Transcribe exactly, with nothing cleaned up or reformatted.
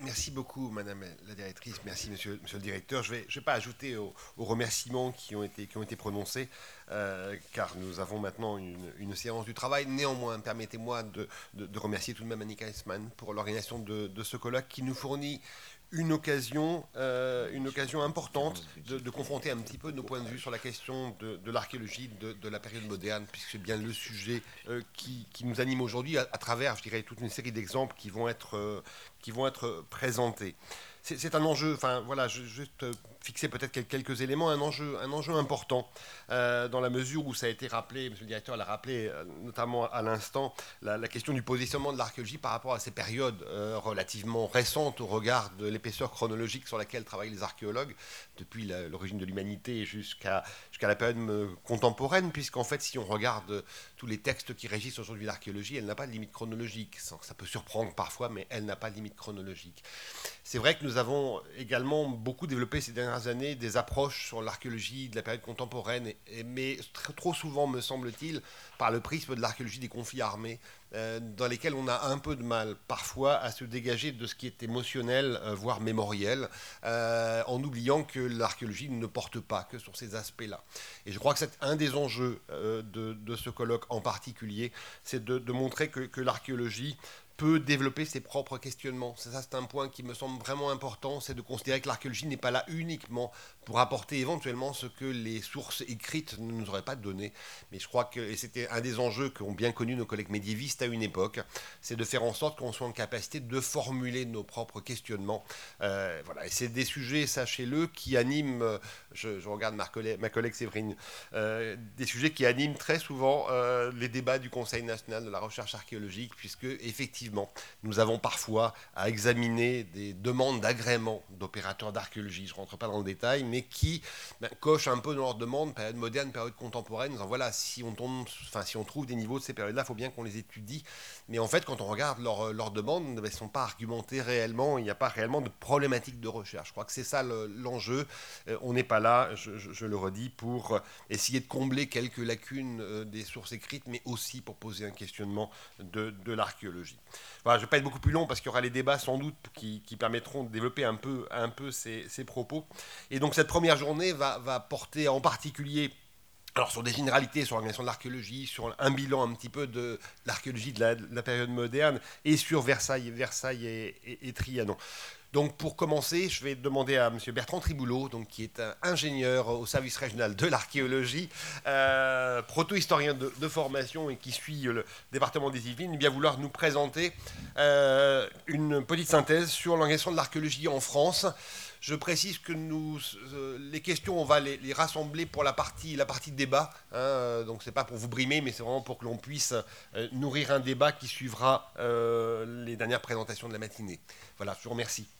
Merci beaucoup, Madame la directrice. Merci, Monsieur, monsieur le directeur. Je ne vais, je vais pas ajouter aux, aux remerciements qui ont été, qui ont été prononcés, euh, car nous avons maintenant une, une séance du travail. Néanmoins, permettez-moi de, de- de remercier tout de même Annika Hessman pour l'organisation de, de ce colloque qui nous fournit une occasion, euh, une occasion importante de, de confronter un petit peu nos points de vue sur la question de, de l'archéologie de, de la période moderne, puisque c'est bien le sujet euh, qui, qui nous anime aujourd'hui à, à travers, je dirais, toute une série d'exemples qui vont être, euh, qui vont être présentés. C'est c'est un enjeu, enfin voilà, je, juste euh, fixer peut-être quel- quelques éléments, un enjeu, un enjeu important, euh, dans la mesure où ça a été rappelé, monsieur le directeur l'a rappelé, euh, notamment à l'instant, la, la question du positionnement de l'archéologie par rapport à ces périodes euh, relativement récentes au regard de l'épaisseur chronologique sur laquelle travaillent les archéologues, depuis la- l'origine de l'humanité jusqu'à jusqu'à la période euh, contemporaine, puisqu'en fait, si on regarde tous les textes qui régissent aujourd'hui l'archéologie, elle n'a pas de limite chronologique. Ça, ça peut surprendre parfois, mais elle n'a pas de limite chronologique. C'est vrai que nous avons également beaucoup développé ces dernières années des approches sur l'archéologie de la période contemporaine, et- et- mais tr- trop souvent, me semble-t-il, par le prisme de l'archéologie des conflits armés, euh, dans lesquels on a un peu de mal parfois à se dégager de ce qui est émotionnel, euh, voire mémoriel, euh, en oubliant que l'archéologie ne porte pas que sur ces aspects-là. Et je crois que c'est un des enjeux euh, de, de ce colloque en particulier, c'est de, de montrer que, que l'archéologie peut développer ses propres questionnements. C'est ça, c'est un point qui me semble vraiment important, c'est de considérer que l'archéologie n'est pas là uniquement pour apporter éventuellement ce que les sources écrites ne nous auraient pas donné. Mais je crois que, et c'était un des enjeux qu'ont bien connu nos collègues médiévistes à une époque, c'est de faire en sorte qu'on soit en capacité de formuler nos propres questionnements. Euh, voilà. Et c'est des sujets, sachez-le, qui animent, euh, je, je regarde ma collègue, ma collègue Séverine, euh, des sujets qui animent très souvent euh, les débats du Conseil national de la recherche archéologique, puisque effectivement, nous avons parfois à examiner des demandes d'agrément d'opérateurs d'archéologie, je ne rentre pas dans le détail, mais qui ben, cochent un peu dans leurs demandes, période moderne, période contemporaine, en disant voilà, si on, tombe, enfin, si on trouve des niveaux de ces périodes-là, il faut bien qu'on les étudie. Mais en fait, quand on regarde leurs leur demandes, elles ne sont pas argumentées réellement, il n'y a pas réellement de problématique de recherche. Je crois que c'est ça le, l'enjeu. Euh, on n'est pas là, je, je, je le redis, pour essayer de combler quelques lacunes euh, des sources écrites, mais aussi pour poser un questionnement de, de l'archéologie. Voilà, je ne vais pas être beaucoup plus long parce qu'il y aura les débats sans doute qui, qui permettront de développer un peu, un peu ces, ces propos. Et donc cette première journée va, va porter en particulier alors sur des généralités sur l'organisation de l'archéologie, sur un bilan un petit peu de l'archéologie de la, de la période moderne et sur Versailles, Versailles et, et, et Trianon. Donc pour commencer, je vais demander à M. Bertrand Triboulot, donc, qui est un ingénieur au service régional de l'archéologie, euh, proto-historien de, de formation et qui suit le département des Yvelines, bien vouloir nous présenter euh, une petite synthèse sur l'organisation de l'archéologie en France. Je précise que nous, euh, les questions, on va les, les rassembler pour la partie, la partie de débat. Hein, euh, donc c'est pas pour vous brimer, mais c'est vraiment pour que l'on puisse euh, nourrir un débat qui suivra euh, les dernières présentations de la matinée. Voilà, je vous remercie.